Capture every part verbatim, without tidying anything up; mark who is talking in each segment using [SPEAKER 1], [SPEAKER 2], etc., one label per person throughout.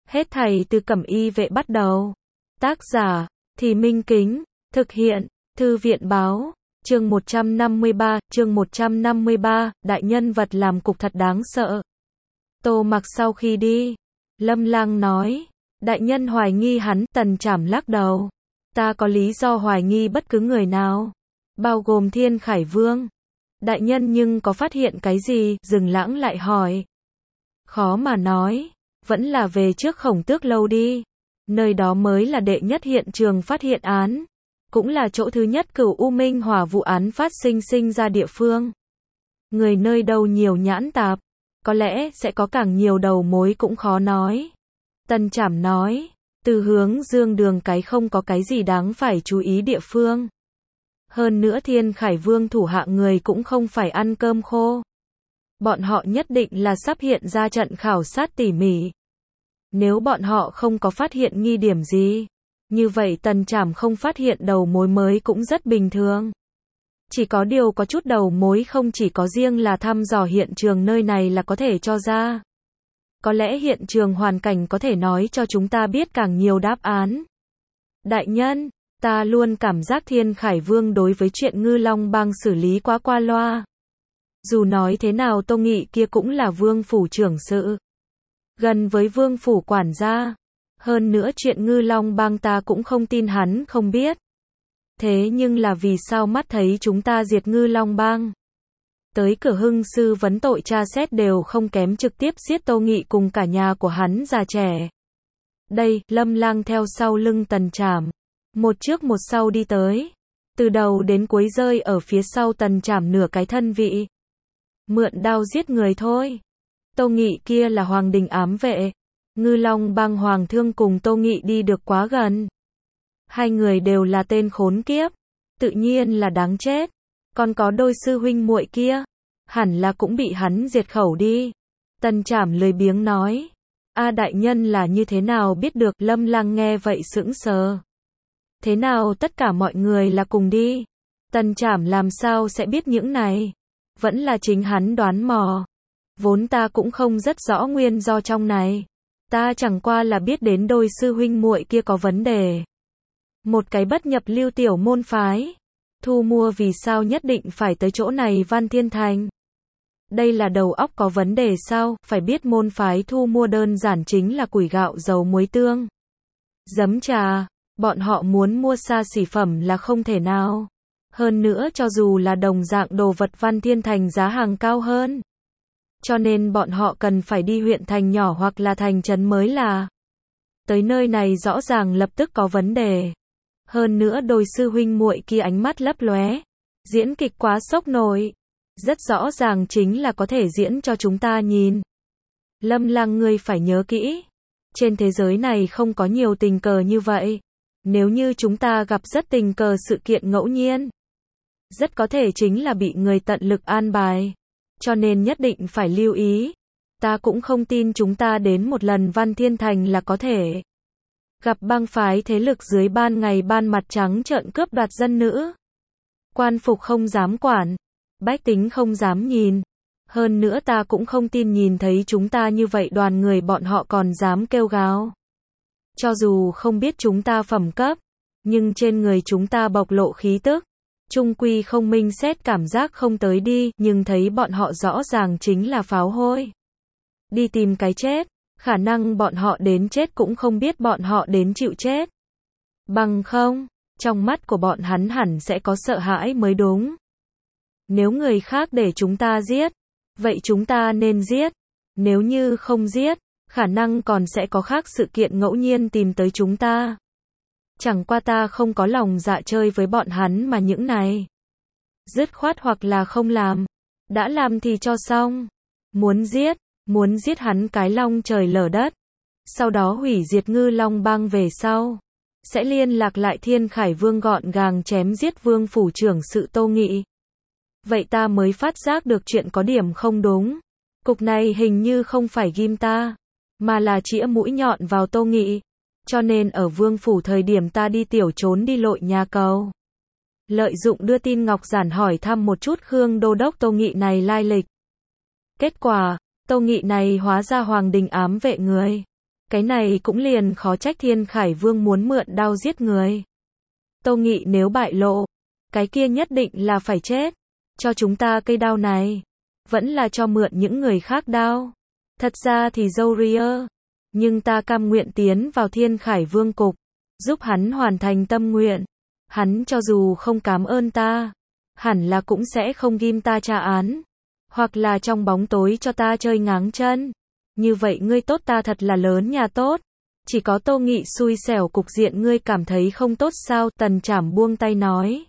[SPEAKER 1] Hết thảy từ Cẩm Y vệ bắt đầu. Tác giả, Thì Minh Kính, thực hiện, Thư viện báo, chương một trăm năm mươi ba, chương một trăm năm mươi ba, đại nhân vật làm cục thật đáng sợ. Tô Mặc sau khi đi, Lâm Lang nói, đại nhân hoài nghi hắn, Tần Trảm lắc đầu. Ta có lý do hoài nghi bất cứ người nào, bao gồm Thiên Khải Vương. Đại nhân nhưng có phát hiện cái gì? Dừng Lãng lại hỏi. Khó mà nói, vẫn là về trước Khổng Tước lâu đi. Nơi đó mới là đệ nhất hiện trường phát hiện án, cũng là chỗ thứ nhất Cửu U Minh Hỏa vụ án phát sinh sinh ra địa phương. Người nơi đâu nhiều nhãn tạp, có lẽ sẽ có càng nhiều đầu mối cũng khó nói. Tần Trảm nói, từ hướng dương đường cái không có cái gì đáng phải chú ý địa phương. Hơn nữa Thiên Khải Vương thủ hạ người cũng không phải ăn cơm khô. Bọn họ nhất định là sắp hiện ra trận khảo sát tỉ mỉ. Nếu bọn họ không có phát hiện nghi điểm gì, như vậy Tần Trảm không phát hiện đầu mối mới cũng rất bình thường. Chỉ có điều có chút đầu mối không chỉ có riêng là thăm dò hiện trường nơi này là có thể cho ra. Có lẽ hiện trường hoàn cảnh có thể nói cho chúng ta biết càng nhiều đáp án. Đại nhân, ta luôn cảm giác Thiên Khải Vương đối với chuyện Ngư Long Bang xử lý quá qua loa. Dù nói thế nào Tô Nghị kia cũng là vương phủ trưởng sự, gần với vương phủ quản gia. Hơn nữa chuyện Ngư Long Bang ta cũng không tin hắn không biết. Thế nhưng là vì sao mắt thấy chúng ta diệt Ngư Long Bang, tới cửa hưng sư vấn tội tra xét đều không kém trực tiếp giết Tô Nghị cùng cả nhà của hắn già trẻ. Đây, Lâm Lang theo sau lưng Tần Trảm, một trước một sau đi tới, từ đầu đến cuối rơi ở phía sau Tần Trảm nửa cái thân vị. Mượn đao giết người thôi. Tô Nghị kia là hoàng đình ám vệ, Ngư Long Bang hoàng thương cùng Tô Nghị đi được quá gần. Hai người đều là tên khốn kiếp, tự nhiên là đáng chết. Còn có đôi sư huynh muội kia, hẳn là cũng bị hắn diệt khẩu đi. Tần Trảm lười biếng nói. A đại nhân là như thế nào biết được? Lâm Lang nghe vậy sững sờ. Thế nào tất cả mọi người là cùng đi? Tần Trảm làm sao sẽ biết những này? Vẫn là chính hắn đoán mò. Vốn ta cũng không rất rõ nguyên do trong này. Ta chẳng qua là biết đến đôi sư huynh muội kia có vấn đề. Một cái bất nhập lưu tiểu môn phái, thu mua vì sao nhất định phải tới chỗ này Văn Thiên Thành? Đây là đầu óc có vấn đề sao? Phải biết môn phái thu mua đơn giản chính là củi gạo dầu muối tương, giấm trà. Bọn họ muốn mua xa xỉ phẩm là không thể nào. Hơn nữa cho dù là đồng dạng đồ vật Văn Thiên Thành giá hàng cao hơn. Cho nên bọn họ cần phải đi huyện thành nhỏ hoặc là thành trấn mới là. Tới nơi này rõ ràng lập tức có vấn đề. Hơn nữa đôi sư huynh muội kia ánh mắt lấp lóe, diễn kịch quá sốc nổi. Rất rõ ràng chính là có thể diễn cho chúng ta nhìn. Lâm Lang ngươi phải nhớ kỹ. Trên thế giới này không có nhiều tình cờ như vậy. Nếu như chúng ta gặp rất tình cờ sự kiện ngẫu nhiên, rất có thể chính là bị người tận lực an bài. Cho nên nhất định phải lưu ý. Ta cũng không tin chúng ta đến một lần Văn Thiên Thành là có thể gặp bang phái thế lực dưới ban ngày ban mặt trắng trợn cướp đoạt dân nữ. Quan phục không dám quản, bách tính không dám nhìn. Hơn nữa ta cũng không tin nhìn thấy chúng ta như vậy đoàn người bọn họ còn dám kêu gào. Cho dù không biết chúng ta phẩm cấp, nhưng trên người chúng ta bộc lộ khí tức, chung quy không minh xét cảm giác không tới đi, nhưng thấy bọn họ rõ ràng chính là pháo hôi. Đi tìm cái chết, khả năng bọn họ đến chết cũng không biết bọn họ đến chịu chết. Bằng không, trong mắt của bọn hắn hẳn sẽ có sợ hãi mới đúng. Nếu người khác để chúng ta giết, vậy chúng ta nên giết. Nếu như không giết, khả năng còn sẽ có khác sự kiện ngẫu nhiên tìm tới chúng ta. Chẳng qua ta không có lòng dạ chơi với bọn hắn mà những này. Dứt khoát hoặc là không làm. Đã làm thì cho xong. Muốn giết, muốn giết hắn cái long trời lở đất. Sau đó hủy diệt Ngư Long Bang về sau. Sẽ liên lạc lại Thiên Khải Vương gọn gàng chém giết vương phủ trưởng sự Tô Nghị. Vậy ta mới phát giác được chuyện có điểm không đúng. Cục này hình như không phải ghim ta, mà là chĩa mũi nhọn vào Tô Nghị. Cho nên ở vương phủ thời điểm ta đi tiểu trốn đi lội nhà cầu. Lợi dụng đưa tin ngọc giản hỏi thăm một chút Khương Đô Đốc Tô Nghị này lai lịch. Kết quả, Tô Nghị này hóa ra hoàng đình ám vệ người. Cái này cũng liền khó trách Thiên Khải Vương muốn mượn đao giết người. Tô Nghị nếu bại lộ, cái kia nhất định là phải chết. Cho chúng ta cây đao này, vẫn là cho mượn những người khác đao. Thật ra thì dâu ria, nhưng ta cam nguyện tiến vào Thiên Khải Vương cục, giúp hắn hoàn thành tâm nguyện. Hắn cho dù không cảm ơn ta, hẳn là cũng sẽ không ghim ta tra án, hoặc là trong bóng tối cho ta chơi ngáng chân. Như vậy ngươi tốt ta thật là lớn nhà tốt. Chỉ có Tô Nghị xui xẻo cục diện ngươi cảm thấy không tốt sao? Tần Trảm buông tay nói.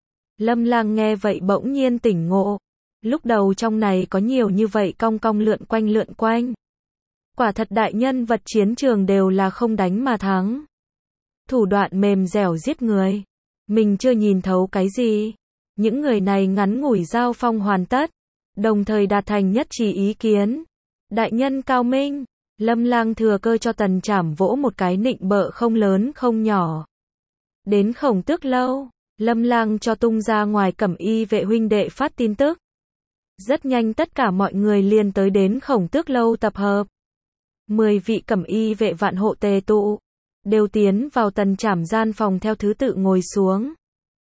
[SPEAKER 1] Lâm Lang nghe vậy bỗng nhiên tỉnh ngộ. Lúc đầu trong này có nhiều như vậy cong cong lượn quanh lượn quanh. Quả thật đại nhân vật chiến trường đều là không đánh mà thắng. Thủ đoạn mềm dẻo giết người. Mình chưa nhìn thấu cái gì. Những người này ngắn ngủi giao phong hoàn tất, đồng thời đạt thành nhất trí ý kiến. Đại nhân cao minh. Lâm Lang thừa cơ cho Tần Trảm vỗ một cái nịnh bợ không lớn không nhỏ. Đến Khổng Tước lâu, Lâm Lang cho tung ra ngoài Cẩm Y vệ huynh đệ phát tin tức. Rất nhanh tất cả mọi người liền tới đến Khổng Tước lâu tập hợp. Mười vị Cẩm Y vệ vạn hộ tề tụ, đều tiến vào Tần Trảm gian phòng theo thứ tự ngồi xuống.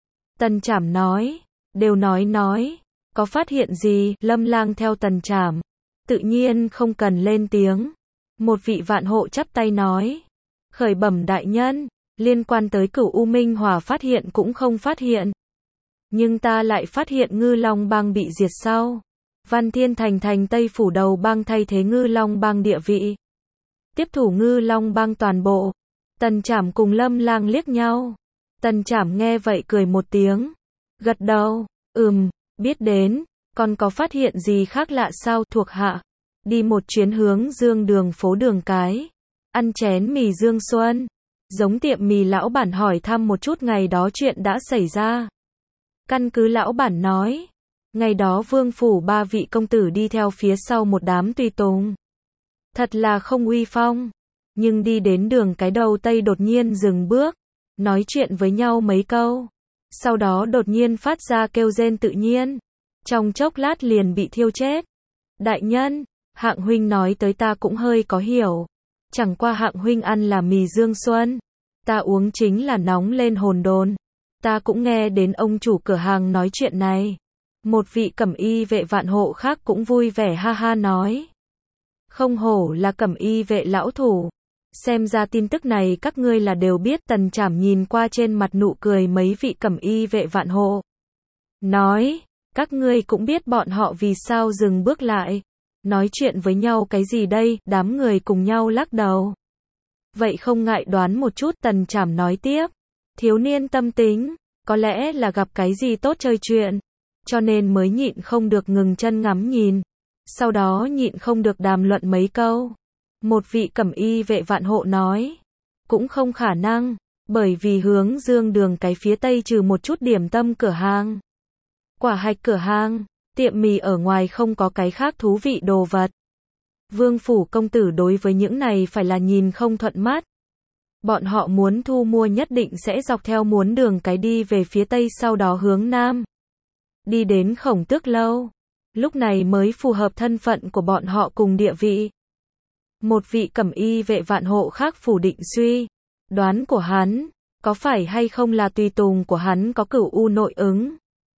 [SPEAKER 1] Tần Trảm nói, đều nói nói, có phát hiện gì? Lâm Lang theo Tần Trảm, tự nhiên không cần lên tiếng. Một vị vạn hộ chắp tay nói, khởi bẩm đại nhân, liên quan tới Cửu U Minh Hỏa phát hiện cũng không phát hiện. Nhưng ta lại phát hiện Ngư Long bang bị diệt sau. Văn Thiên Thành thành Tây Phủ đầu bang thay thế Ngư Long bang địa vị. Tiếp thủ Ngư Long bang toàn bộ. Tần Trảm cùng Lâm Lang liếc nhau. Tần Trảm nghe vậy cười một tiếng. Gật đầu, ừm, biết đến, còn có phát hiện gì khác lạ sao? Thuộc hạ đi một chuyến hướng Dương đường phố Đường Cái, ăn chén mì Dương Xuân, giống tiệm mì lão bản hỏi thăm một chút ngày đó chuyện đã xảy ra. Căn cứ lão bản nói, ngày đó Vương phủ ba vị công tử đi theo phía sau một đám tùy tùng. Thật là không uy phong, nhưng đi đến Đường Cái đầu Tây đột nhiên dừng bước, nói chuyện với nhau mấy câu, sau đó đột nhiên phát ra kêu rên tự nhiên, trong chốc lát liền bị thiêu chết. Đại nhân, Hạng huynh nói tới ta cũng hơi có hiểu. Chẳng qua Hạng huynh ăn là mì Dương Xuân, ta uống chính là nóng lên hồn đồn. Ta cũng nghe đến ông chủ cửa hàng nói chuyện này. Một vị Cẩm Y vệ vạn hộ khác cũng vui vẻ ha ha nói. Không hổ là Cẩm Y vệ lão thủ. Xem ra tin tức này các ngươi là đều biết. Tần Trảm nhìn qua trên mặt nụ cười mấy vị Cẩm Y vệ vạn hộ. Nói, các ngươi cũng biết bọn họ vì sao dừng bước lại. Nói chuyện với nhau cái gì đây? Đám người cùng nhau lắc đầu. Vậy không ngại đoán một chút. Tần Trảm nói tiếp. Thiếu niên tâm tính, có lẽ là gặp cái gì tốt chơi chuyện, cho nên mới nhịn không được ngừng chân ngắm nhìn. Sau đó nhịn không được đàm luận mấy câu. Một vị Cẩm Y vệ vạn hộ nói, cũng không khả năng, bởi vì hướng Dương đường cái phía tây trừ một chút điểm tâm cửa hàng, quả hạch cửa hàng, tiệm mì ở ngoài không có cái khác thú vị đồ vật. Vương phủ công tử đối với những này phải là nhìn không thuận mắt. Bọn họ muốn thu mua nhất định sẽ dọc theo muốn Đường Cái đi về phía tây, sau đó hướng nam, đi đến Khổng Tước lâu. Lúc này mới phù hợp thân phận của bọn họ cùng địa vị. Một vị Cẩm Y vệ vạn hộ khác phủ định suy đoán của hắn, có phải hay không là tùy tùng của hắn có Cửu U nội ứng?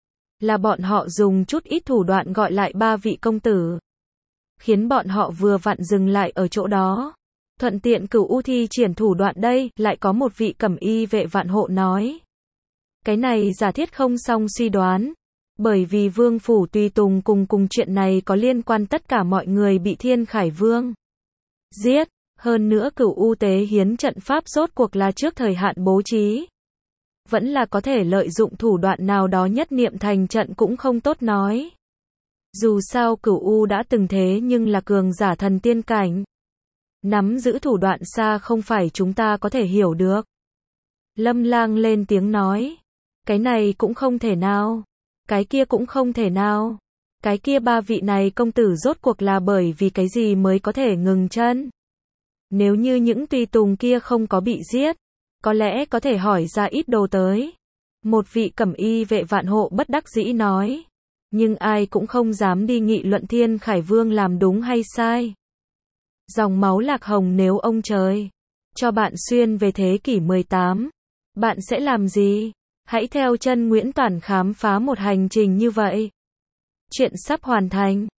[SPEAKER 1] Là bọn họ dùng chút ít thủ đoạn gọi lại ba vị công tử, khiến bọn họ vừa vặn dừng lại ở chỗ đó. Thuận tiện Cửu U thi triển thủ đoạn đây, lại có một vị Cẩm Y vệ vạn hộ nói. Cái này giả thiết không xong suy đoán, bởi vì Vương phủ tùy tùng cùng cùng chuyện này có liên quan, tất cả mọi người bị Thiên Khải Vương giết, hơn nữa Cửu U tế hiến trận pháp rốt cuộc là trước thời hạn bố trí, vẫn là có thể lợi dụng thủ đoạn nào đó nhất niệm thành trận cũng không tốt nói. Dù sao Cửu U đã từng thế nhưng là cường giả thần tiên cảnh, nắm giữ thủ đoạn xa không phải chúng ta có thể hiểu được. Lâm Lang lên tiếng nói, cái này cũng không thể nào, cái kia cũng không thể nào, cái kia ba vị này công tử rốt cuộc là bởi vì cái gì mới có thể ngừng chân? Nếu như những tùy tùng kia không có bị giết, có lẽ có thể hỏi ra ít đồ tới. Một vị Cẩm Y vệ vạn hộ bất đắc dĩ nói, nhưng ai cũng không dám đi nghị luận Thiên Khải Vương làm đúng hay sai. Dòng máu lạc hồng nếu ông trời cho bạn xuyên về thế kỷ mười tám, bạn sẽ làm gì? Hãy theo chân Nguyễn Toản khám phá một hành trình như vậy. Chuyện sắp hoàn thành.